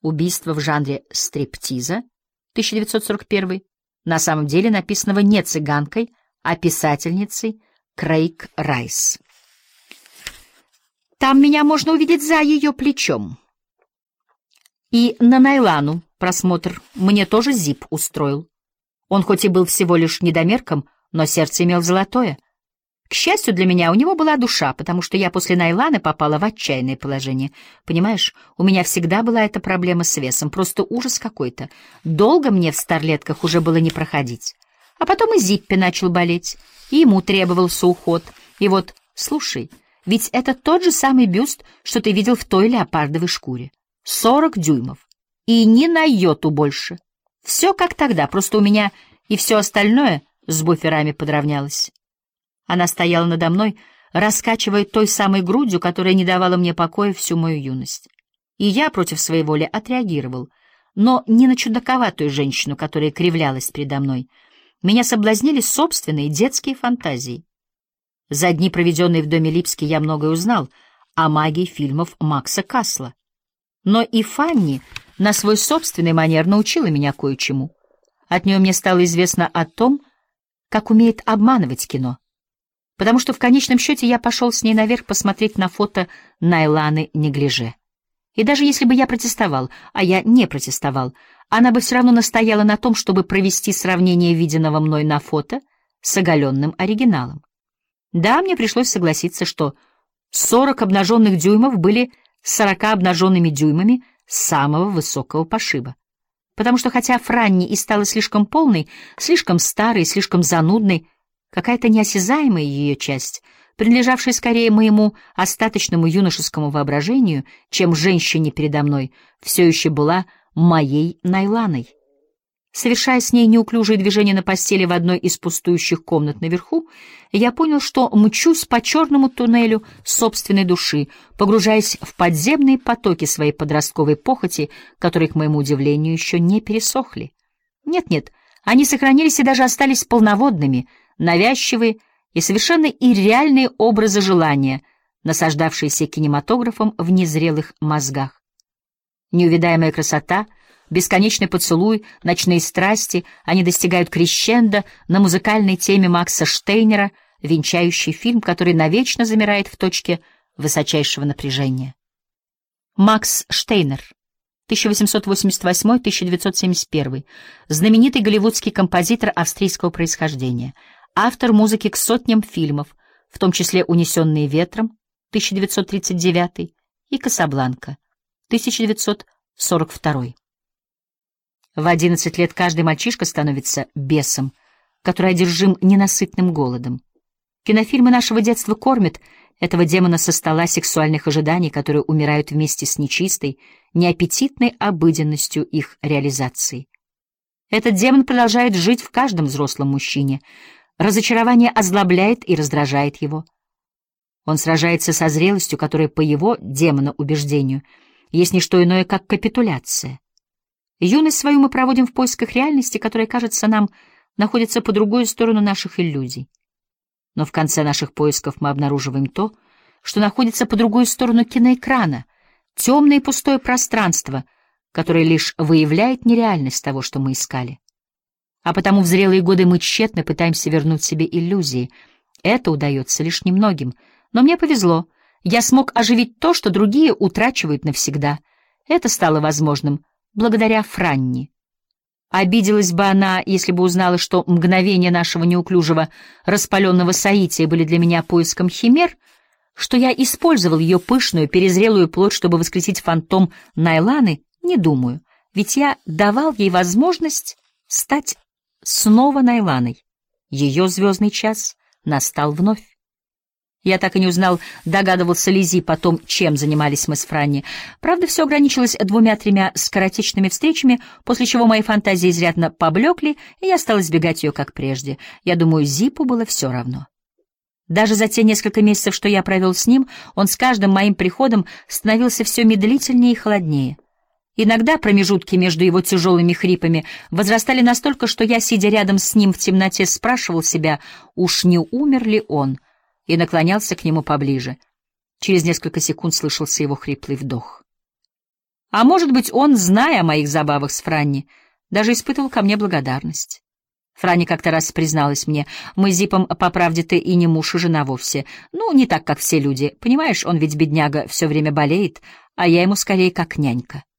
Убийство в жанре стриптиза, 1941, на самом деле написанного не цыганкой, а писательницей Крейг Райс. Там меня можно увидеть за ее плечом. И на Найлану просмотр мне тоже Зип устроил. Он хоть и был всего лишь недомерком, но сердце имел золотое. К счастью для меня, у него была душа, потому что я после Найланы попала в отчаянное положение. Понимаешь, у меня всегда была эта проблема с весом, просто ужас какой-то. Долго мне в старлетках уже было не проходить. А потом и Зиппи начал болеть, и ему требовался уход. И вот, слушай, ведь это тот же самый бюст, что ты видел в той леопардовой шкуре. 40 дюймов. И ни на йоту больше. Все как тогда, просто у меня и все остальное с буферами подравнялось. Она стояла надо мной, раскачивая той самой грудью, которая не давала мне покоя всю мою юность. И я против своей воли отреагировал, но не на чудаковатую женщину, которая кривлялась передо мной. Меня соблазнили собственные детские фантазии. За дни, проведенные в доме Липски, я многое узнал о магии фильмов Макса Касла. Но и Фанни на свой собственный манер научила меня кое-чему. От нее мне стало известно о том, как умеет обманывать кино. Потому что в конечном счете я пошел с ней наверх посмотреть на фото Найланы неглиже. И даже если бы я протестовал, а я не протестовал, она бы все равно настояла на том, чтобы провести сравнение виденного мной на фото с оголенным оригиналом. Да, мне пришлось согласиться, что 40 обнаженных дюймов были 40 обнаженными дюймами самого высокого пошиба. Потому что хотя Франни и стала слишком полной, слишком старой, слишком занудной, какая-то неосязаемая ее часть, принадлежавшая скорее моему остаточному юношескому воображению, чем женщине передо мной, все еще была моей Найланой. Совершая с ней неуклюжие движения на постели в одной из пустующих комнат наверху, я понял, что мчусь по черному туннелю собственной души, погружаясь в подземные потоки своей подростковой похоти, которые, к моему удивлению, еще не пересохли. Нет-нет, они сохранились и даже остались полноводными, навязчивые и совершенно ирреальные образы желания, насаждавшиеся кинематографом в незрелых мозгах. Неувидаемая красота, бесконечный поцелуй, ночные страсти, они достигают крещендо на музыкальной теме Макса Штейнера, венчающий фильм, который навечно замирает в точке высочайшего напряжения. Макс Штейнер, 1888-1971, знаменитый голливудский композитор австрийского происхождения, автор музыки к сотням фильмов, в том числе «Унесенные ветром» 1939 и «Касабланка» 1942. В 11 лет каждый мальчишка становится бесом, который одержим ненасытным голодом. Кинофильмы нашего детства кормят этого демона со стола сексуальных ожиданий, которые умирают вместе с нечистой, неаппетитной обыденностью их реализации. Этот демон продолжает жить в каждом взрослом мужчине. Разочарование озлобляет и раздражает его. Он сражается со зрелостью, которая, по его демоноубеждению, есть не что иное, как капитуляция. Юность свою мы проводим в поисках реальности, которая, кажется, нам находится по другую сторону наших иллюзий. Но в конце наших поисков мы обнаруживаем то, что находится по другую сторону киноэкрана, темное и пустое пространство, которое лишь выявляет нереальность того, что мы искали. А потому в зрелые годы мы тщетно пытаемся вернуть себе иллюзии. Это удается лишь немногим. Но мне повезло. Я смог оживить то, что другие утрачивают навсегда. Это стало возможным благодаря Франни. Обиделась бы она, если бы узнала, что мгновения нашего неуклюжего распаленного соития были для меня поиском химер, что я использовал ее пышную, перезрелую плоть, чтобы воскресить фантом Найланы, не думаю, ведь я давал ей возможность стать снова Найланой. Ее звездный час настал вновь. Я так и не узнал, догадывался ли Зи потом, чем занимались мы с Франни. Правда, все ограничилось 2-3 скоротечными встречами, после чего мои фантазии изрядно поблекли, и я стал избегать ее как прежде. Я думаю, Зипу было все равно. Даже за те несколько месяцев, что я провел с ним, он с каждым моим приходом становился все медлительнее и холоднее. Иногда промежутки между его тяжелыми хрипами возрастали настолько, что я, сидя рядом с ним в темноте, спрашивал себя, уж не умер ли он, и наклонялся к нему поближе. Через несколько секунд слышался его хриплый вдох. А может быть, он, зная о моих забавах с Франни, даже испытывал ко мне благодарность. Франни как-то раз призналась мне: мы с Зипом, по правде-то, и не муж и жена вовсе. Ну, не так, как все люди. Понимаешь, он ведь, бедняга, все время болеет, а я ему скорее как нянька.